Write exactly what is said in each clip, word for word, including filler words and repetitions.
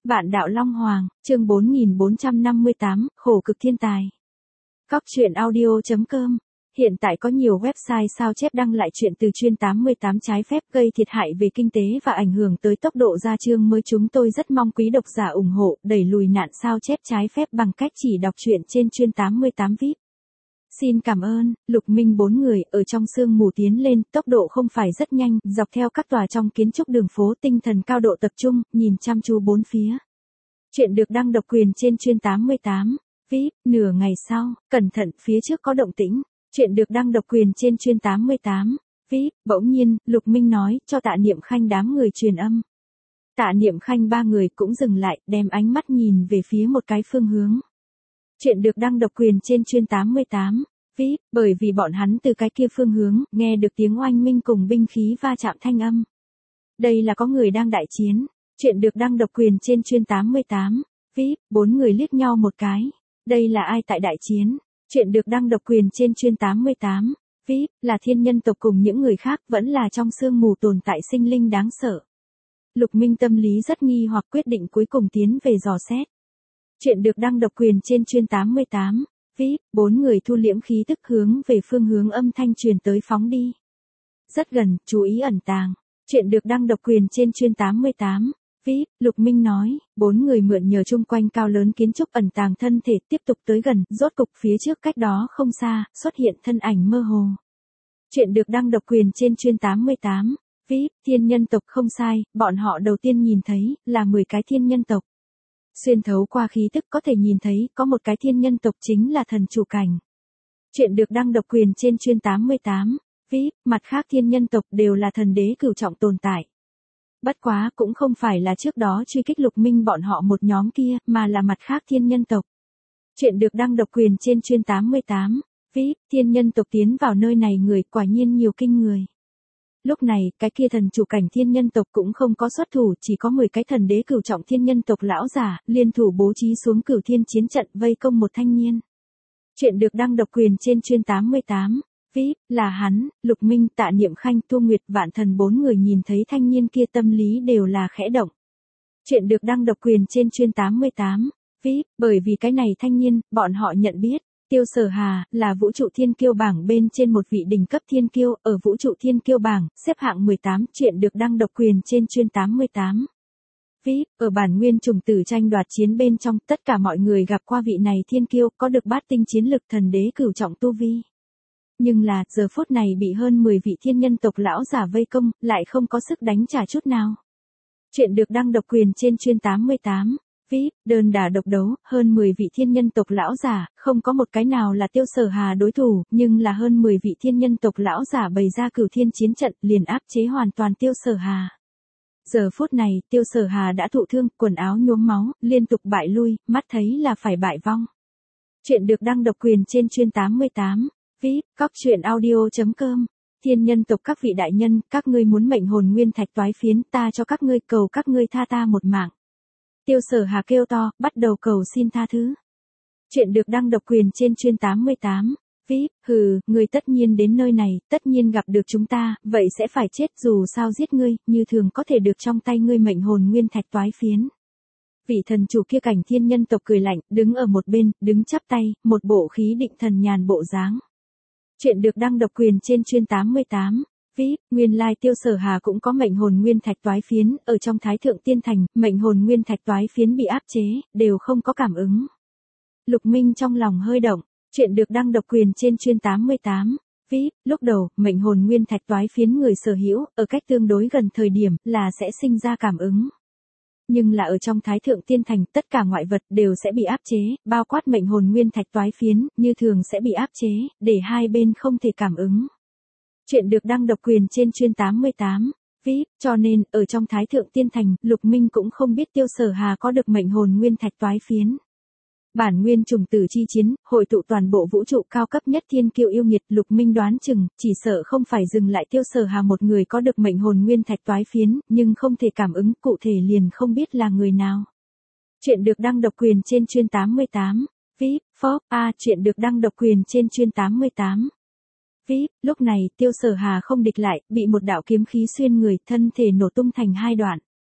Vạn đạo Long Hoàng, chương bốn nghìn bốn trăm năm mươi tám, khổ cực thiên tài. Góc truyện audio chấm com. Hiện tại có nhiều website sao chép đăng lại chuyện từ chuyên tám mươi tám trái phép gây thiệt hại về kinh tế và ảnh hưởng tới tốc độ ra chương mới. Chúng tôi rất mong quý độc giả ủng hộ, đẩy lùi nạn sao chép trái phép bằng cách chỉ đọc truyện trên chuyên tám mươi tám vi ai pi. Xin cảm ơn. Lục Minh bốn người ở trong sương mù tiến lên, tốc độ không phải rất nhanh, dọc theo các tòa trong kiến trúc đường phố, tinh thần cao độ tập trung, nhìn chăm chú bốn phía. Chuyện được đăng độc quyền trên chuyên tám mươi tám vi ai pi. Nửa ngày sau, cẩn thận, phía trước có động tĩnh. Chuyện được đăng độc quyền trên chuyên tám mươi tám vi ai pi. Bỗng nhiên, Lục Minh nói cho Tạ Niệm Khanh đám người truyền âm. Tạ Niệm Khanh ba người cũng dừng lại, đem ánh mắt nhìn về phía một cái phương hướng. Chuyện được đăng độc quyền trên chuyên tám mươi tám vi ai pi, bởi vì bọn hắn từ cái kia phương hướng, nghe được tiếng oanh minh cùng binh khí va chạm thanh âm. Đây là có người đang đại chiến. Chuyện được đăng độc quyền trên chuyên tám mươi tám vi ai pi, bốn người liếc nhau một cái. Đây là ai tại đại chiến? Chuyện được đăng độc quyền trên chuyên tám mươi tám vi ai pi, là thiên nhân tộc cùng những người khác, vẫn là trong sương mù tồn tại sinh linh đáng sợ. Lục Minh tâm lý rất nghi hoặc, quyết định cuối cùng tiến về dò xét. Chuyện được đăng độc quyền trên chuyên tám mươi tám vi ai pi, bốn người thu liễm khí tức hướng về phương hướng âm thanh truyền tới phóng đi. Rất gần, chú ý ẩn tàng. Chuyện được đăng độc quyền trên chuyên tám mươi tám vi ai pi, Lục Minh nói, bốn người mượn nhờ chung quanh cao lớn kiến trúc ẩn tàng thân thể, tiếp tục tới gần, rốt cục phía trước cách đó không xa, xuất hiện thân ảnh mơ hồ. Chuyện được đăng độc quyền trên chuyên tám mươi tám vi ai pi, thiên nhân tộc không sai, bọn họ đầu tiên nhìn thấy, là mười cái thiên nhân tộc. Xuyên thấu qua khí tức có thể nhìn thấy, có một cái thiên nhân tộc chính là thần chủ cảnh. Chuyện được đăng độc quyền trên chuyên tám mươi tám vi ai pi, mặt khác thiên nhân tộc đều là thần đế cửu trọng tồn tại. Bất quá cũng không phải là trước đó truy kích Lục Minh bọn họ một nhóm kia, mà là mặt khác thiên nhân tộc. Chuyện được đăng độc quyền trên chuyên tám mươi tám vi ai pi, thiên nhân tộc tiến vào nơi này người quả nhiên nhiều kinh người. Lúc này, cái kia thần chủ cảnh thiên nhân tộc cũng không có xuất thủ, chỉ có mười cái thần đế cửu trọng thiên nhân tộc lão giả, liên thủ bố trí xuống cửu thiên chiến trận vây công một thanh niên. Chuyện được đăng độc quyền trên chuyên tám mươi tám vi ai pi, là hắn, Lục Minh, Tạ Niệm Khanh, Tu Nguyệt, Vạn Thần bốn người nhìn thấy thanh niên kia tâm lý đều là khẽ động. Chuyện được đăng độc quyền trên chuyên tám mươi tám vi ai pi, bởi vì cái này thanh niên, bọn họ nhận biết. Tiêu Sở Hà, là vũ trụ thiên kiêu bảng bên trên một vị đỉnh cấp thiên kiêu, ở vũ trụ thiên kiêu bảng, xếp hạng mười tám, chuyện được đăng độc quyền trên chuyên tám mươi tám vi ai pi, ở bản nguyên trùng tử tranh đoạt chiến bên trong, tất cả mọi người gặp qua vị này thiên kiêu, có được bát tinh chiến lực thần đế cửu trọng tu vi. Nhưng là, giờ phút này bị hơn mười vị thiên nhân tộc lão giả vây công, lại không có sức đánh trả chút nào. Chuyện được đăng độc quyền trên chuyên tám mươi tám vi ai pi, đơn đả độc đấu, hơn mười vị thiên nhân tộc lão giả, không có một cái nào là Tiêu Sở Hà đối thủ, nhưng là hơn mười vị thiên nhân tộc lão giả bày ra cửu thiên chiến trận, liền áp chế hoàn toàn Tiêu Sở Hà. Giờ phút này, Tiêu Sở Hà đã thụ thương, quần áo nhuốm máu, liên tục bại lui, mắt thấy là phải bại vong. Chuyện được đăng độc quyền trên chuyên tám mươi tám vi ai pi, góc truyện audio chấm com. Thiên nhân tộc các vị đại nhân, các ngươi muốn mệnh hồn nguyên thạch toái phiến, ta cho các ngươi, cầu các ngươi tha ta một mạng. Tiêu Sở Hà kêu to, bắt đầu cầu xin tha thứ. Chuyện được đăng độc quyền trên chuyên tám mươi tám vi ai pi, hừ, ngươi tất nhiên đến nơi này, tất nhiên gặp được chúng ta, vậy sẽ phải chết, dù sao giết ngươi, như thường có thể được trong tay ngươi mệnh hồn nguyên thạch toái phiến. Vị thần chủ kia cảnh thiên nhân tộc cười lạnh, đứng ở một bên, đứng chắp tay, một bộ khí định thần nhàn bộ dáng. Chuyện được đăng độc quyền trên chuyên tám mươi tám vi ai pi, nguyên lai Tiêu Sở Hà cũng có mệnh hồn nguyên thạch toái phiến, ở trong Thái Thượng Tiên Thành, mệnh hồn nguyên thạch toái phiến bị áp chế, đều không có cảm ứng. Lục Minh trong lòng hơi động, chuyện được đăng độc quyền trên chuyên tám mươi tám vi ai pi, lúc đầu, mệnh hồn nguyên thạch toái phiến người sở hữu, ở cách tương đối gần thời điểm, là sẽ sinh ra cảm ứng. Nhưng là ở trong Thái Thượng Tiên Thành, tất cả ngoại vật đều sẽ bị áp chế, bao quát mệnh hồn nguyên thạch toái phiến, như thường sẽ bị áp chế, để hai bên không thể cảm ứng. Chuyện được đăng độc quyền trên chuyên tám mươi tám vi ai pi, cho nên, ở trong Thái Thượng Tiên Thành, Lục Minh cũng không biết Tiêu Sở Hà có được mệnh hồn nguyên thạch toái phiến. Bản nguyên trùng tử chi chiến, hội tụ toàn bộ vũ trụ cao cấp nhất thiên kiêu yêu nghiệt, Lục Minh đoán chừng, chỉ sợ không phải dừng lại Tiêu Sở Hà một người có được mệnh hồn nguyên thạch toái phiến, nhưng không thể cảm ứng, cụ thể liền không biết là người nào. Chuyện được đăng độc quyền trên chuyên tám mươi tám vi ai pi, phó, a, chuyện được đăng độc quyền trên chuyên tám mươi tám vi ai pi, lúc này, Tiêu Sở Hà không địch lại, bị một đạo kiếm khí xuyên người, thân thể nổ tung thành hai đoạn.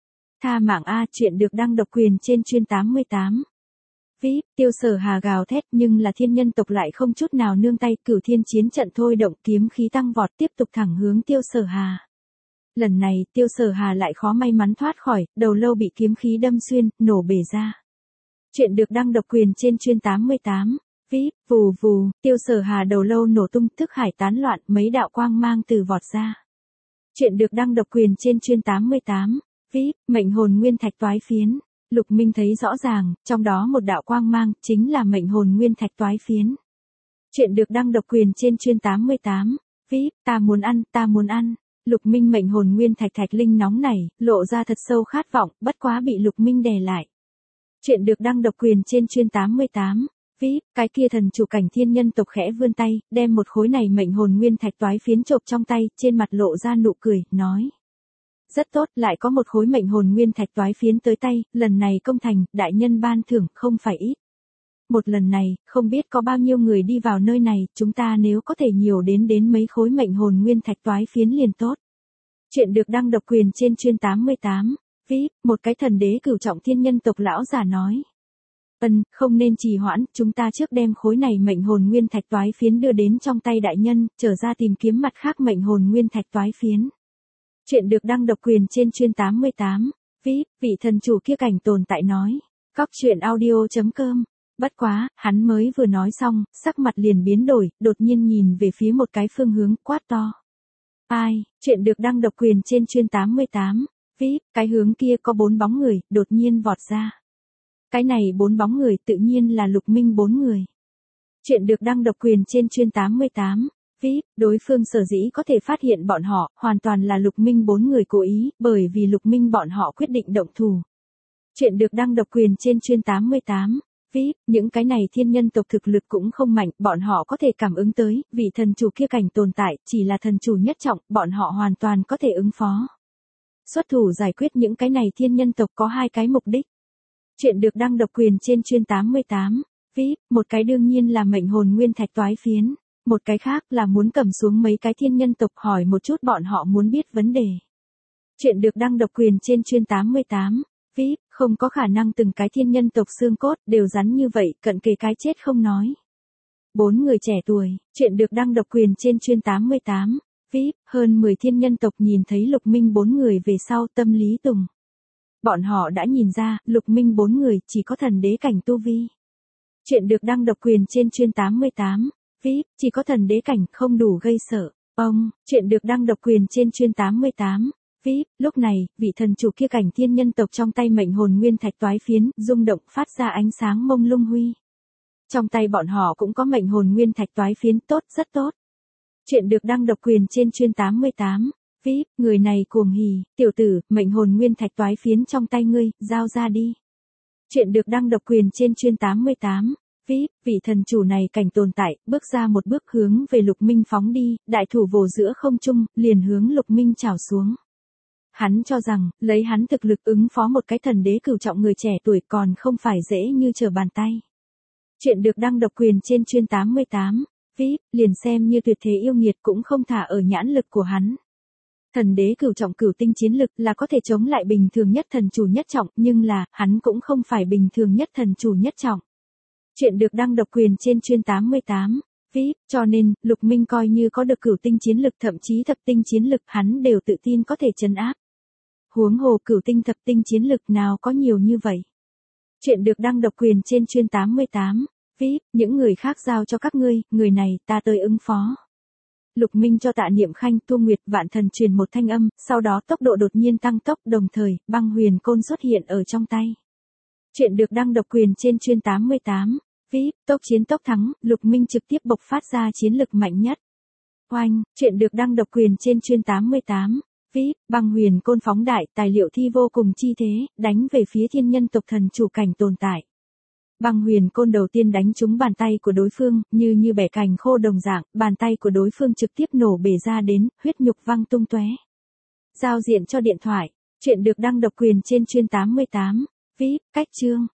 Tha mạng a, chuyện được đăng độc quyền trên chuyên tám mươi tám. vê i pê, Tiêu Sở Hà gào thét nhưng là thiên nhân tộc lại không chút nào nương tay, cửu thiên chiến trận thôi động, kiếm khí tăng vọt tiếp tục thẳng hướng Tiêu Sở Hà. Lần này, Tiêu Sở Hà lại khó may mắn thoát khỏi, đầu lâu bị kiếm khí đâm xuyên, nổ bể ra. Chuyện được đăng độc quyền trên chuyên tám mươi tám. vê i pê, vù vù, Tiêu Sở Hà đầu lâu nổ tung, thức hải tán loạn, mấy đạo quang mang từ vọt ra. Chuyện được đăng độc quyền trên chuyên tám mươi tám. vê i pê, mệnh hồn nguyên thạch toái phiến. Lục Minh thấy rõ ràng, trong đó một đạo quang mang, chính là mệnh hồn nguyên thạch toái phiến. Chuyện được đăng độc quyền trên chuyên tám mươi tám. vê i pê, ta muốn ăn, ta muốn ăn. Lục Minh mệnh hồn nguyên thạch thạch linh nóng nảy, lộ ra thật sâu khát vọng, bất quá bị Lục Minh đè lại. Chuyện được đăng độc quyền trên chuyên tám mươi tám. vê i pê, cái kia thần chủ cảnh thiên nhân tộc khẽ vươn tay, đem một khối này mệnh hồn nguyên thạch toái phiến chộp trong tay, trên mặt lộ ra nụ cười, nói. Rất tốt, lại có một khối mệnh hồn nguyên thạch toái phiến tới tay, lần này công thành, đại nhân ban thưởng, không phải ít. Một lần này, không biết có bao nhiêu người đi vào nơi này, chúng ta nếu có thể nhiều đến đến mấy khối mệnh hồn nguyên thạch toái phiến liền tốt. Chuyện được đăng độc quyền trên chuyên tám mươi tám. vê i pê, một cái thần đế cửu trọng thiên nhân tộc lão giả nói. Ân, không nên trì hoãn, chúng ta trước đem khối này mệnh hồn nguyên thạch toái phiến đưa đến trong tay đại nhân, trở ra tìm kiếm mặt khác mệnh hồn nguyên thạch toái phiến. Chuyện được đăng độc quyền trên chuyên tám mươi tám. vê i pê, vị thần chủ kia cảnh tồn tại nói. Cóc truyện audio chấm com. Bất quá, hắn mới vừa nói xong, sắc mặt liền biến đổi, đột nhiên nhìn về phía một cái phương hướng, quát to. Ai, chuyện được đăng độc quyền trên chuyên tám mươi tám. vê i pê, cái hướng kia có bốn bóng người, đột nhiên vọt ra. Cái này bốn bóng người tự nhiên là Lục Minh bốn người. Chuyện được đăng độc quyền trên chuyên tám mươi tám. vê i pê, đối phương sở dĩ có thể phát hiện bọn họ, hoàn toàn là Lục Minh bốn người cố ý, bởi vì Lục Minh bọn họ quyết định động thủ. Chuyện được đăng độc quyền trên chuyên tám mươi tám. vê i pê, những cái này thiên nhân tộc thực lực cũng không mạnh, bọn họ có thể cảm ứng tới, vị thần chủ kia cảnh tồn tại, chỉ là thần chủ nhất trọng, bọn họ hoàn toàn có thể ứng phó. Xuất thủ giải quyết những cái này thiên nhân tộc có hai cái mục đích. Chuyện được đăng độc quyền trên chuyên tám mươi tám. vê i pê, một cái đương nhiên là mệnh hồn nguyên thạch toái phiến, một cái khác là muốn cầm xuống mấy cái thiên nhân tộc, hỏi một chút bọn họ muốn biết vấn đề. Chuyện được đăng độc quyền trên chuyên tám mươi tám. vê i pê, không có khả năng từng cái thiên nhân tộc xương cốt đều rắn như vậy, cận kề cái chết không nói. Bốn người trẻ tuổi, chuyện được đăng độc quyền trên chuyên tám mươi tám. vê i pê, hơn mười thiên nhân tộc nhìn thấy Lục Minh bốn người về sau tâm lý tùng. Bọn họ đã nhìn ra, Lục Minh bốn người chỉ có thần đế cảnh tu vi. Chuyện được đăng độc quyền trên chuyên tám mươi tám. vê i pê, chỉ có thần đế cảnh không đủ gây sợ. Ông, chuyện được đăng độc quyền trên chuyên tám mươi tám. vê i pê, lúc này, vị thần chủ kia cảnh thiên nhân tộc trong tay mệnh hồn nguyên thạch toái phiến, rung động phát ra ánh sáng mông lung huy. Trong tay bọn họ cũng có mệnh hồn nguyên thạch toái phiến, tốt, rất tốt. Chuyện được đăng độc quyền trên chuyên tám mươi tám. vê i pê, người này cuồng hỉ, tiểu tử, mệnh hồn nguyên thạch toái phiến trong tay ngươi, giao ra đi. Chuyện được đăng độc quyền trên chuyên tám mươi tám. vê i pê, vị thần chủ này cảnh tồn tại, bước ra một bước hướng về Lục Minh phóng đi, đại thủ vồ giữa không trung, liền hướng Lục Minh chảo xuống. Hắn cho rằng, lấy hắn thực lực ứng phó một cái thần đế cửu trọng người trẻ tuổi còn không phải dễ như trở bàn tay. Chuyện được đăng độc quyền trên chuyên tám mươi tám. vê i pê, liền xem như tuyệt thế yêu nghiệt cũng không thả ở nhãn lực của hắn. Thần đế cửu trọng cửu tinh chiến lực là có thể chống lại bình thường nhất thần chủ nhất trọng, nhưng là, hắn cũng không phải bình thường nhất thần chủ nhất trọng. Chuyện được đăng độc quyền trên chuyên tám mươi tám. vê i pê, cho nên, Lục Minh coi như có được cửu tinh chiến lực thậm chí thập tinh chiến lực hắn đều tự tin có thể trấn áp. Huống hồ cửu tinh thập tinh chiến lực nào có nhiều như vậy. Chuyện được đăng độc quyền trên chuyên tám mươi tám. vê i pê, những người khác giao cho các ngươi, người này ta tới ứng phó. Lục Minh cho Tạ Niệm Khanh, Tu Nguyệt, Vạn Thần truyền một thanh âm, sau đó tốc độ đột nhiên tăng tốc, đồng thời, băng huyền côn xuất hiện ở trong tay. Chuyện được đăng độc quyền trên chuyên tám mươi tám. vê i pê, tốc chiến tốc thắng, Lục Minh trực tiếp bộc phát ra chiến lực mạnh nhất. Oanh, chuyện được đăng độc quyền trên chuyên tám mươi tám. vê i pê, băng huyền côn phóng đại, tài liệu thi vô cùng chi thế, đánh về phía thiên nhân tộc thần chủ cảnh tồn tại. Băng huyền côn đầu tiên đánh trúng bàn tay của đối phương, như như bẻ cành khô đồng dạng, bàn tay của đối phương trực tiếp nổ bể ra đến, huyết nhục văng tung tóe. Giao diện cho điện thoại, chuyện được đăng độc quyền trên chuyên tám mươi tám. vê i pê, cách chương,